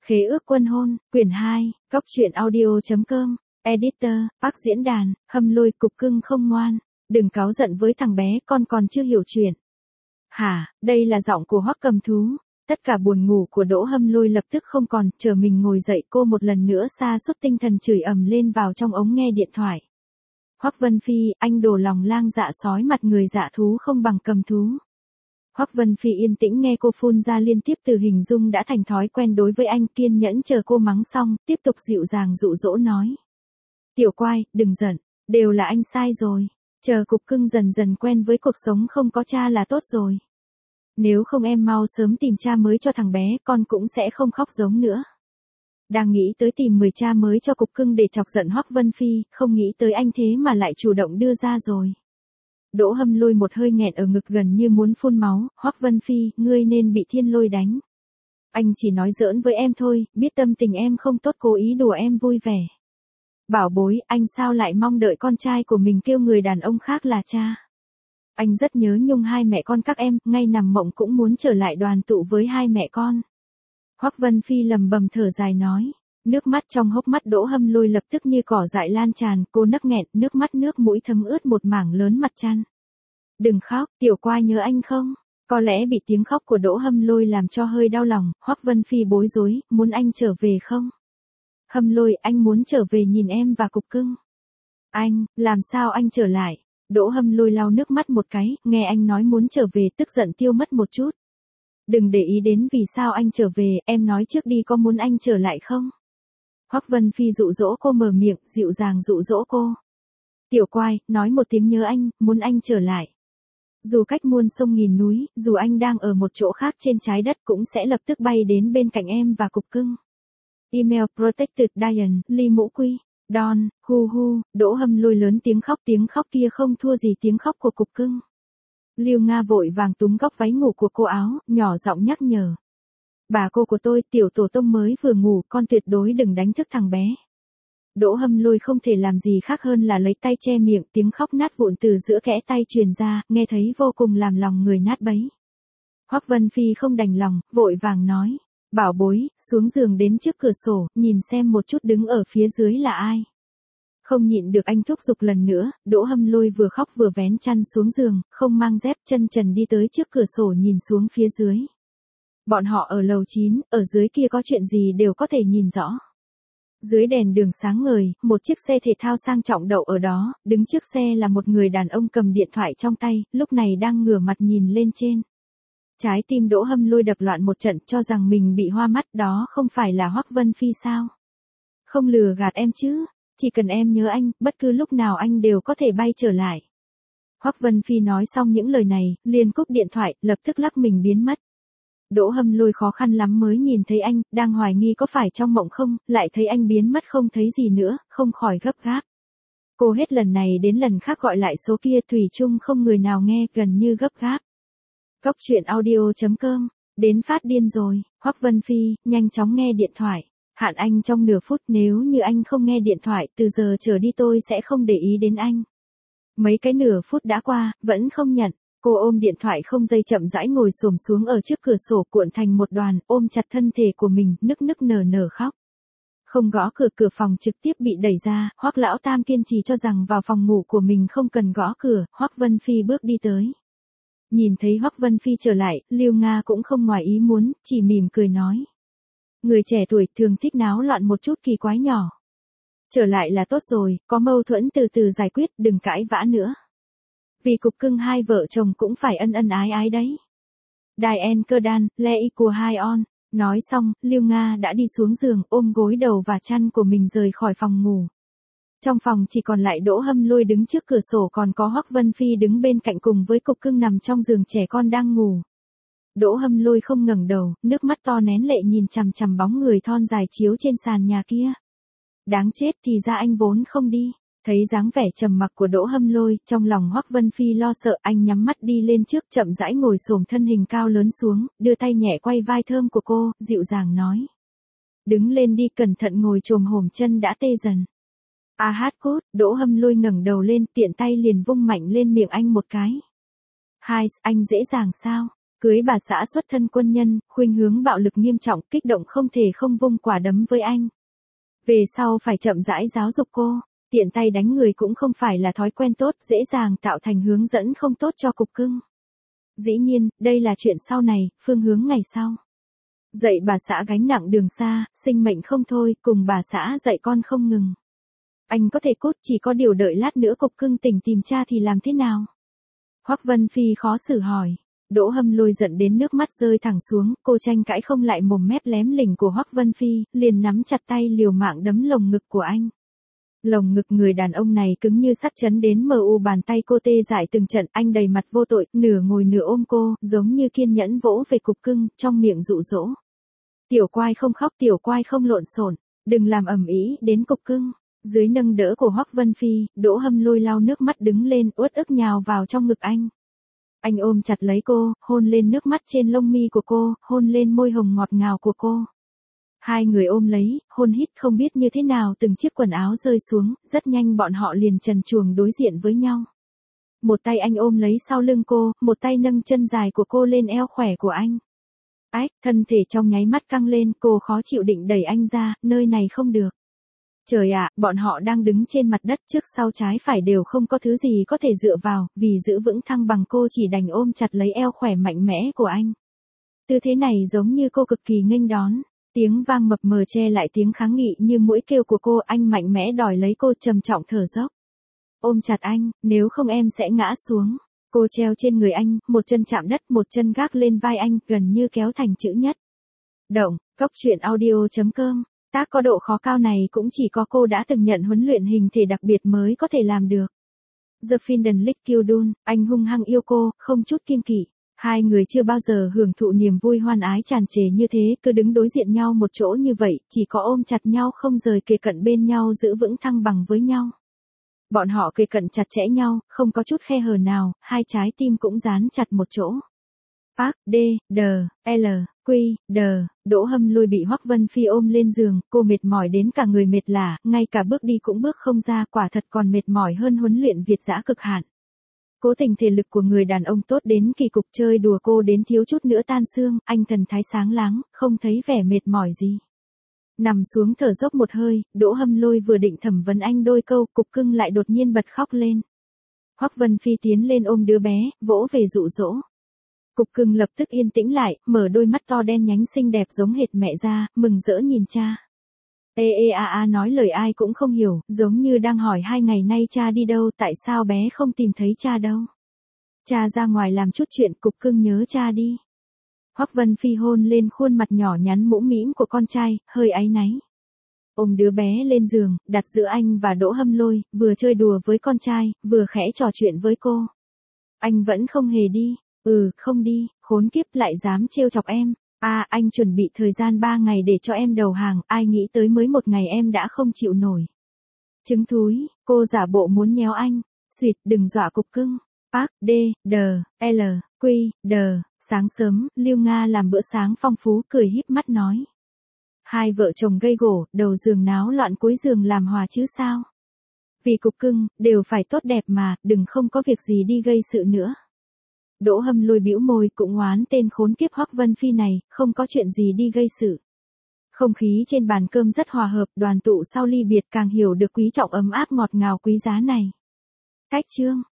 Khế ước quân hôn, quyển 2, Góc truyện audio.com, Editor, Park diễn đàn, Hâm Lôi cục cưng không ngoan, đừng cáu giận với thằng bé, con còn chưa hiểu chuyện. Hả, đây là giọng của Hoắc Cầm Thú. Tất cả buồn ngủ của Đỗ Hâm Lôi lập tức không còn, chờ mình ngồi dậy cô một lần nữa sa sút tinh thần chửi ầm lên vào trong ống nghe điện thoại. Hoắc Vân Phi, anh đồ lòng lang dạ sói mặt người dạ thú không bằng Cầm Thú. Hoắc Vân Phi yên tĩnh nghe cô phun ra liên tiếp từ hình dung đã thành thói quen đối với anh, kiên nhẫn chờ cô mắng xong, tiếp tục dịu dàng dụ dỗ nói. Tiểu Quai, đừng giận, đều là anh sai rồi, chờ cục cưng dần dần quen với cuộc sống không có cha là tốt rồi. Nếu không em mau sớm tìm cha mới cho thằng bé, con cũng sẽ không khóc giống nữa. Đang nghĩ tới tìm 10 cha mới cho cục cưng để chọc giận Hoắc Vân Phi, không nghĩ tới anh thế mà lại chủ động đưa ra rồi. Đỗ Hâm Lôi một hơi nghẹn ở ngực gần như muốn phun máu, Hoắc Vân Phi, ngươi nên bị thiên lôi đánh. Anh chỉ nói giỡn với em thôi, biết tâm tình em không tốt cố ý đùa em vui vẻ. Bảo bối, anh sao lại mong đợi con trai của mình kêu người đàn ông khác là cha. Anh rất nhớ nhung hai mẹ con các em, ngay nằm mộng cũng muốn trở lại đoàn tụ với hai mẹ con. Hoắc Vân Phi lầm bầm thở dài nói. Nước mắt trong hốc mắt Đỗ Hâm Lôi lập tức như cỏ dại lan tràn, cô nấc nghẹn, nước mắt nước mũi thấm ướt một mảng lớn mặt chăn. Đừng khóc, Tiểu Quai nhớ anh không? Có lẽ bị tiếng khóc của Đỗ Hâm Lôi làm cho hơi đau lòng, Hoắc Vân Phi bối rối, muốn anh trở về không? Hâm Lôi, anh muốn trở về nhìn em và cục cưng. Anh, làm sao anh trở lại? Đỗ Hâm Lôi lau nước mắt một cái, nghe anh nói muốn trở về tức giận tiêu mất một chút. Đừng để ý đến vì sao anh trở về, em nói trước đi có muốn anh trở lại không? Hoắc Vân Phi dụ dỗ cô mở miệng, dịu dàng dụ dỗ cô. Tiểu Quai, nói một tiếng nhớ anh, muốn anh trở lại. Dù cách muôn sông nghìn núi, dù anh đang ở một chỗ khác trên trái đất cũng sẽ lập tức bay đến bên cạnh em và cục cưng. Email Protected Diane, Ly Mũ Quy, Don, hu hu, Đỗ Hâm Lôi lớn tiếng khóc kia không thua gì tiếng khóc của cục cưng. Lưu Nga vội vàng túm góc váy ngủ của cô áo, nhỏ giọng nhắc nhở. Bà cô của tôi, tiểu tổ tông mới vừa ngủ, con tuyệt đối đừng đánh thức thằng bé. Đỗ Hâm Lôi không thể làm gì khác hơn là lấy tay che miệng, tiếng khóc nát vụn từ giữa kẽ tay truyền ra, nghe thấy vô cùng làm lòng người nát bấy. Hoắc Vân Phi không đành lòng, vội vàng nói, bảo bối, xuống giường đến trước cửa sổ, nhìn xem một chút đứng ở phía dưới là ai. Không nhịn được anh thúc giục lần nữa, Đỗ Hâm Lôi vừa khóc vừa vén chăn xuống giường, không mang dép, chân trần đi tới trước cửa sổ nhìn xuống phía dưới. Bọn họ ở lầu 9, ở dưới kia có chuyện gì đều có thể nhìn rõ. Dưới đèn đường sáng ngời, một chiếc xe thể thao sang trọng đậu ở đó, đứng trước xe là một người đàn ông cầm điện thoại trong tay, lúc này đang ngửa mặt nhìn lên trên. Trái tim Đỗ Hâm Lôi đập loạn một trận cho rằng mình bị hoa mắt, đó không phải là Hoắc Vân Phi sao? Không lừa gạt em chứ, chỉ cần em nhớ anh, bất cứ lúc nào anh đều có thể bay trở lại. Hoắc Vân Phi nói xong những lời này, liền cúp điện thoại, lập tức lắc mình biến mất. Đỗ Hâm Lôi khó khăn lắm mới nhìn thấy anh, đang hoài nghi có phải trong mộng không, lại thấy anh biến mất không thấy gì nữa, không khỏi gấp gáp. Cô hết lần này đến lần khác gọi lại số kia, thủy chung không người nào nghe, gần như gấp gáp. Góc truyện audio.com, đến phát điên rồi, Hoắc Vân Phi, nhanh chóng nghe điện thoại. Hạn anh trong nửa phút, nếu như anh không nghe điện thoại, từ giờ trở đi tôi sẽ không để ý đến anh. Mấy cái nửa phút đã qua, vẫn không nhận. Cô ôm điện thoại không dây chậm rãi ngồi xổm xuống ở trước cửa sổ cuộn thành một đoàn, ôm chặt thân thể của mình, nức nức nở nở khóc. Không gõ cửa, cửa phòng trực tiếp bị đẩy ra, Hoắc lão tam kiên trì cho rằng vào phòng ngủ của mình không cần gõ cửa, Hoắc Vân Phi bước đi tới. Nhìn thấy Hoắc Vân Phi trở lại, Lưu Nga cũng không ngoài ý muốn, chỉ mỉm cười nói. Người trẻ tuổi thường thích náo loạn một chút kỳ quái nhỏ. Trở lại là tốt rồi, có mâu thuẫn từ từ giải quyết, đừng cãi vã nữa. Vì cục cưng hai vợ chồng cũng phải ân ân ái ái đấy. Diane Kerdan, Le Equal High On. Nói xong, Lưu Nga đã đi xuống giường, ôm gối đầu và chăn của mình rời khỏi phòng ngủ. Trong phòng chỉ còn lại Đỗ Hâm Lôi đứng trước cửa sổ, còn có Hoắc Vân Phi đứng bên cạnh cùng với cục cưng nằm trong giường trẻ con đang ngủ. Đỗ Hâm Lôi không ngẩng đầu, nước mắt to nén lệ nhìn chằm chằm bóng người thon dài chiếu trên sàn nhà kia. Đáng chết, thì ra anh vốn không đi. Thấy dáng vẻ trầm mặc của Đỗ Hâm Lôi, trong lòng Hoắc Vân Phi lo sợ, anh nhắm mắt đi lên trước, chậm rãi ngồi xổm thân hình cao lớn xuống, đưa tay nhẹ quay vai thơm của cô, dịu dàng nói. Đứng lên đi, cẩn thận ngồi chồm hổm, chân đã tê dần. A hát cốt, Đỗ Hâm Lôi ngẩng đầu lên, tiện tay liền vung mạnh lên miệng anh một cái. Hai, anh dễ dàng sao? Cưới bà xã xuất thân quân nhân, khuynh hướng bạo lực nghiêm trọng, kích động không thể không vung quả đấm với anh. Về sau phải chậm rãi giáo dục cô, tiện tay đánh người cũng không phải là thói quen tốt, dễ dàng tạo thành hướng dẫn không tốt cho cục cưng. Dĩ nhiên, đây là chuyện sau này, phương hướng ngày sau. Dạy bà xã gánh nặng đường xa, sinh mệnh không thôi, cùng bà xã dạy con không ngừng. Anh có thể cút, chỉ có điều đợi lát nữa cục cưng tỉnh tìm cha thì làm thế nào? Hoắc Vân Phi khó xử hỏi. Đỗ Hâm Lôi giận đến nước mắt rơi thẳng xuống, cô tranh cãi không lại mồm mép lém lỉnh của Hoắc Vân Phi, liền nắm chặt tay liều mạng đấm lồng ngực của anh. Lồng ngực người đàn ông này cứng như sắt chấn đến mờ u, bàn tay cô tê dại từng trận, anh đầy mặt vô tội, nửa ngồi nửa ôm cô, giống như kiên nhẫn vỗ về cục cưng, trong miệng dụ dỗ. Tiểu Quai không khóc, Tiểu Quai không lộn xộn, đừng làm ầm ĩ đến cục cưng. Dưới nâng đỡ của Hoắc Vân Phi, Đỗ Hâm Lôi lau nước mắt đứng lên, uất ức nhào vào trong ngực anh. Anh ôm chặt lấy cô, hôn lên nước mắt trên lông mi của cô, hôn lên môi hồng ngọt ngào của cô. Hai người ôm lấy, hôn hít không biết như thế nào từng chiếc quần áo rơi xuống, rất nhanh bọn họ liền trần truồng đối diện với nhau. Một tay anh ôm lấy sau lưng cô, một tay nâng chân dài của cô lên eo khỏe của anh. Ách, thân thể trong nháy mắt căng lên, cô khó chịu định đẩy anh ra, nơi này không được. Trời ạ, bọn họ đang đứng trên mặt đất, trước sau trái phải đều không có thứ gì có thể dựa vào, vì giữ vững thăng bằng cô chỉ đành ôm chặt lấy eo khỏe mạnh mẽ của anh. Tư thế này giống như cô cực kỳ nghênh đón, tiếng vang mập mờ che lại tiếng kháng nghị như mũi kêu của cô, anh mạnh mẽ đòi lấy cô, trầm trọng thở dốc. Ôm chặt anh, nếu không em sẽ ngã xuống. Cô treo trên người anh, một chân chạm đất, một chân gác lên vai anh, gần như kéo thành chữ nhất. Động, coctruyện.audio.com. Tác có độ khó cao này cũng chỉ có cô đã từng nhận huấn luyện hình thể đặc biệt mới có thể làm được. The Finden Lick Kildun, anh hung hăng yêu cô, không chút kiêng kỵ. Hai người chưa bao giờ hưởng thụ niềm vui hoan ái tràn trề như thế, cứ đứng đối diện nhau một chỗ như vậy, chỉ có ôm chặt nhau không rời, kề cận bên nhau, giữ vững thăng bằng với nhau. Bọn họ kề cận chặt chẽ nhau, không có chút khe hở nào, hai trái tim cũng dán chặt một chỗ. Park, D, D, L, Q, D, Đỗ Hâm Lôi bị Hoắc Vân Phi ôm lên giường, cô mệt mỏi đến cả người mệt lả, ngay cả bước đi cũng bước không ra, quả thật còn mệt mỏi hơn huấn luyện Việt dã cực hạn. Cố tình thể lực của người đàn ông tốt đến kỳ cục, chơi đùa cô đến thiếu chút nữa tan xương, anh thần thái sáng láng, không thấy vẻ mệt mỏi gì. Nằm xuống thở dốc một hơi, Đỗ Hâm Lôi vừa định thẩm vấn anh đôi câu, cục cưng lại đột nhiên bật khóc lên. Hoắc Vân Phi tiến lên ôm đứa bé, vỗ về dụ dỗ. Cục cưng lập tức yên tĩnh lại, mở đôi mắt to đen nhánh xinh đẹp giống hệt mẹ ra, mừng rỡ nhìn cha. Nói lời ai cũng không hiểu, giống như đang hỏi 2 ngày nay cha đi đâu, tại sao bé không tìm thấy cha đâu. Cha ra ngoài làm chút chuyện, cục cưng nhớ cha đi. Hoắc Vân Phi hôn lên khuôn mặt nhỏ nhắn mũm mĩm của con trai, hơi áy náy. Ôm đứa bé lên giường, đặt giữa anh và Đỗ Hâm Lôi, vừa chơi đùa với con trai, vừa khẽ trò chuyện với cô. Anh vẫn không hề đi. Không đi, khốn kiếp, lại dám trêu chọc em. Anh chuẩn bị thời gian 3 ngày để cho em đầu hàng, ai nghĩ tới mới 1 ngày em đã không chịu nổi. Trứng thúi, cô giả bộ muốn nhéo anh. Xuyệt, đừng dọa cục cưng. Park, D, D, L, Q, D, sáng sớm, Lưu Nga làm bữa sáng phong phú, cười híp mắt nói. Hai vợ chồng gây gổ, đầu giường náo loạn cuối giường làm hòa chứ sao. Vì cục cưng, đều phải tốt đẹp mà, đừng không có việc gì đi gây sự nữa. Đỗ Hâm Lôi bĩu môi, cũng oán tên khốn kiếp Hoắc Vân Phi này, không có chuyện gì đi gây sự. Không khí trên bàn cơm rất hòa hợp, đoàn tụ sau ly biệt càng hiểu được quý trọng ấm áp ngọt ngào quý giá này. Cách chương